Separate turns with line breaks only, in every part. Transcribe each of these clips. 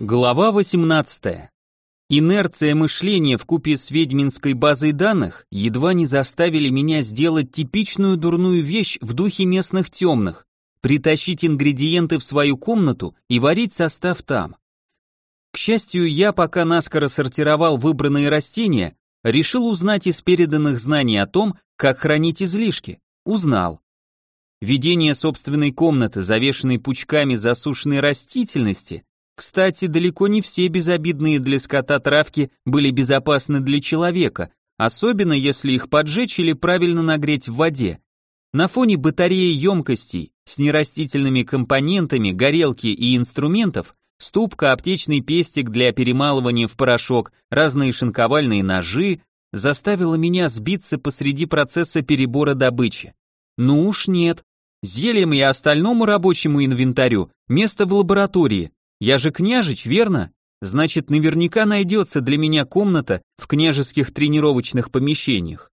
Глава 18. Инерция мышления вкупе с ведьминской базой данных едва не заставили меня сделать типичную дурную вещь в духе местных темных, притащить ингредиенты в свою комнату и варить состав там. К счастью, я, пока наскоро сортировал выбранные растения, решил узнать из переданных знаний о том, как хранить излишки. Узнал. Ведение собственной комнаты, завешенной пучками засушенной растительности. Кстати, далеко не все безобидные для скота травки были безопасны для человека, особенно если их поджечь или правильно нагреть в воде. На фоне батареи емкостей с нерастительными компонентами, горелки и инструментов, ступка, аптечный пестик для перемалывания в порошок, разные шинковальные ножи, заставило меня сбиться посреди процесса перебора добычи. Ну уж нет. Зельям и остальному рабочему инвентарю место в лаборатории. Я же княжич, верно? Значит, наверняка найдется для меня комната в княжеских тренировочных помещениях.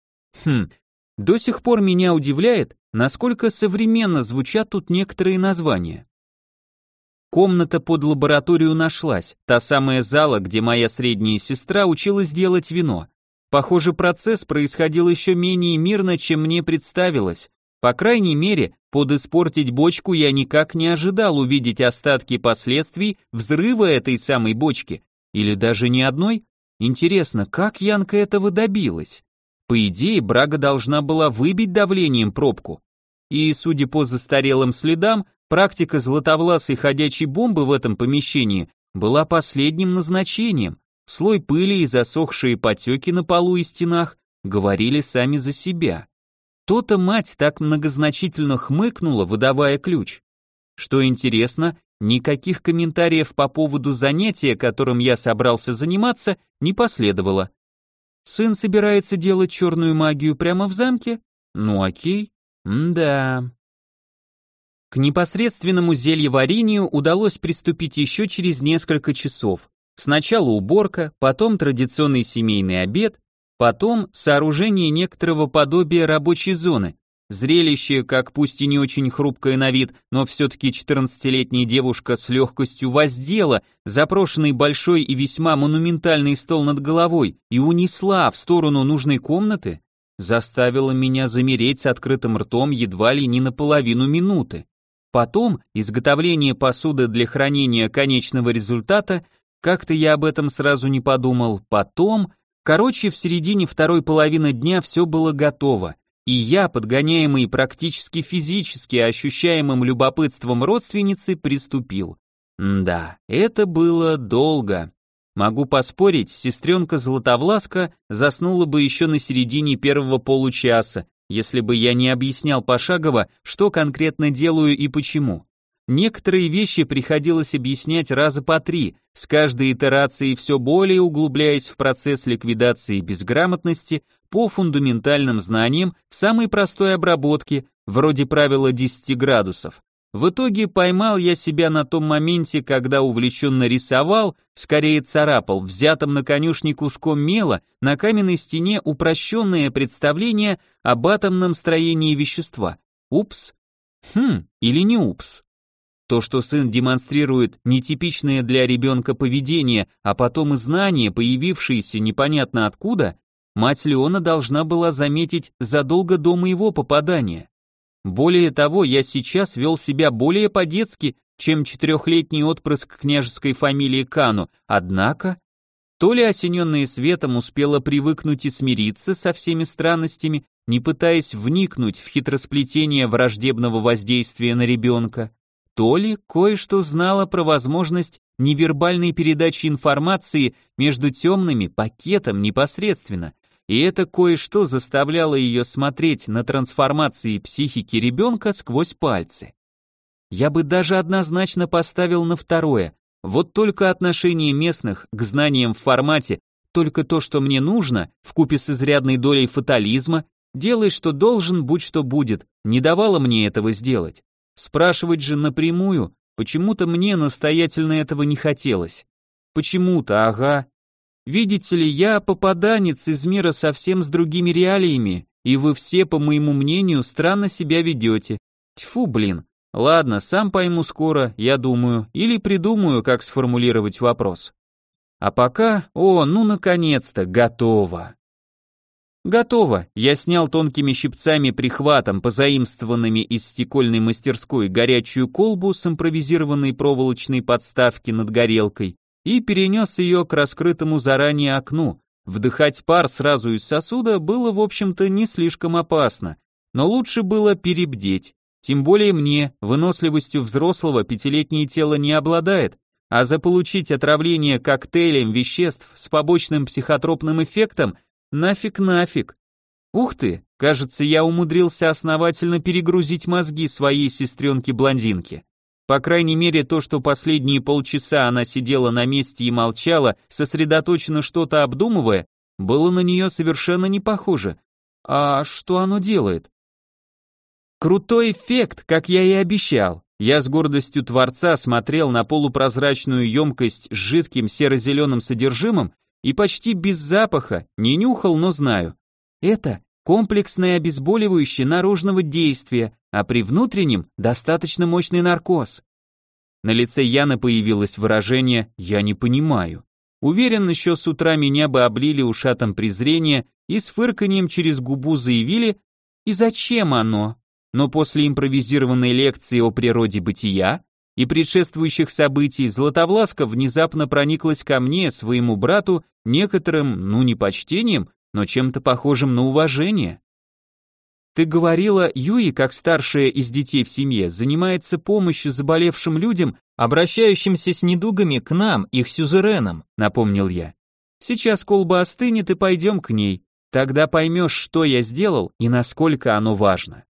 До сих пор меня удивляет, насколько современно звучат тут некоторые названия. Комната под лабораторию нашлась, та самая зала, где моя средняя сестра училась делать вино. Похоже, процесс происходил еще менее мирно, чем мне представилось. По крайней мере, подиспортить бочку я никак не ожидал увидеть остатки последствий взрыва этой самой бочки. Или даже не одной? Интересно, как Янка этого добилась? По идее, Брага должна была выбить давлением пробку. И, судя по застарелым следам, практика златовласой ходячей бомбы в этом помещении была последним назначением. Слой пыли и засохшие потеки на полу и стенах говорили сами за себя. То-то мать так многозначительно хмыкнула, выдавая ключ. Что интересно, никаких комментариев по поводу занятия, которым я собрался заниматься, не последовало. Сын собирается делать черную магию прямо в замке? Ну окей. Да. К непосредственному зельеварению удалось приступить еще через несколько часов. Сначала уборка, потом традиционный семейный обед, потом сооружение некоторого подобия рабочей зоны. Зрелище, как пусть и не очень хрупкое на вид, но все-таки 14-летняя девушка с легкостью воздела запрошенный большой и весьма монументальный стол над головой и унесла в сторону нужной комнаты, заставило меня замереть с открытым ртом едва ли не на половину минуты. Потом изготовление посуды для хранения конечного результата, как-то я об этом сразу не подумал, потом... Короче, в середине второй половины дня все было готово, и я, подгоняемый практически физически ощущаемым любопытством родственницы, приступил. Да, это было долго. Могу поспорить, сестренка Златовласка заснула бы еще на середине первого получаса, если бы я не объяснял пошагово, что конкретно делаю и почему. Некоторые вещи приходилось объяснять раза по 3, с каждой итерацией все более углубляясь в процесс ликвидации безграмотности по фундаментальным знаниям самой простой обработки, вроде правила 10 градусов. В итоге поймал я себя на том моменте, когда увлеченно рисовал, скорее царапал, взятым на конюшне куском мела на каменной стене упрощенное представление об атомном строении вещества. Упс. Или не упс. То, что сын демонстрирует нетипичное для ребенка поведение, а потом и знания, появившиеся непонятно откуда, мать Леона должна была заметить задолго до моего попадания. Более того, я сейчас вел себя более по-детски, чем 4-летний отпрыск княжеской фамилии Кану, однако, то ли осененная светом успела привыкнуть и смириться со всеми странностями, не пытаясь вникнуть в хитросплетение враждебного воздействия на ребенка, то ли кое-что знала про возможность невербальной передачи информации между темными пакетом непосредственно, и это кое-что заставляло ее смотреть на трансформации психики ребенка сквозь пальцы. Я бы даже однозначно поставил на второе, вот только отношение местных к знаниям в формате «только то, что мне нужно», вкупе с изрядной долей фатализма, «делай, что должен, будь что будет», не давало мне этого сделать. Спрашивать же напрямую, почему-то мне настоятельно этого не хотелось. Почему-то, ага. Видите ли, я попаданец из мира совсем с другими реалиями, и вы все, по моему мнению, странно себя ведете. Тьфу, блин, Ладно, сам пойму скоро, я думаю, или придумаю, как сформулировать вопрос. А пока, ну наконец-то, готово. Готово. Я снял тонкими щипцами-прихватом, позаимствованными из стекольной мастерской, горячую колбу с импровизированной проволочной подставки над горелкой и перенес ее к раскрытому заранее окну. Вдыхать пар сразу из сосуда было, в общем-то, не слишком опасно, но лучше было перебдеть. Тем более мне, выносливостью взрослого, пятилетнее тело не обладает, а заполучить отравление коктейлем веществ с побочным психотропным эффектом нафиг. Ух ты, кажется, я умудрился основательно перегрузить мозги своей сестренке-блондинке. По крайней мере, то, что последние полчаса она сидела на месте и молчала, сосредоточенно что-то обдумывая, было на нее совершенно не похоже. А что оно делает? Крутой эффект, как я и обещал. Я с гордостью творца смотрел на полупрозрачную емкость с жидким серо-зеленым содержимым и почти без запаха, не нюхал, но знаю. Это комплексное обезболивающее наружного действия, а при внутреннем достаточно мощный наркоз. На лице Яны появилось выражение «я не понимаю». Уверен, еще с утра меня бы облили ушатом презрения и с фырканьем через губу заявили «и зачем оно?». Но после импровизированной лекции о природе бытия и предшествующих событий Златовласка внезапно прониклась ко мне, своему брату, некоторым, не почтением, но чем-то похожим на уважение. Ты говорила, Юи, как старшая из детей в семье, занимается помощью заболевшим людям, обращающимся с недугами к нам, их сюзеренам, напомнил я. Сейчас колба остынет и пойдем к ней, тогда поймешь, что я сделал и насколько оно важно.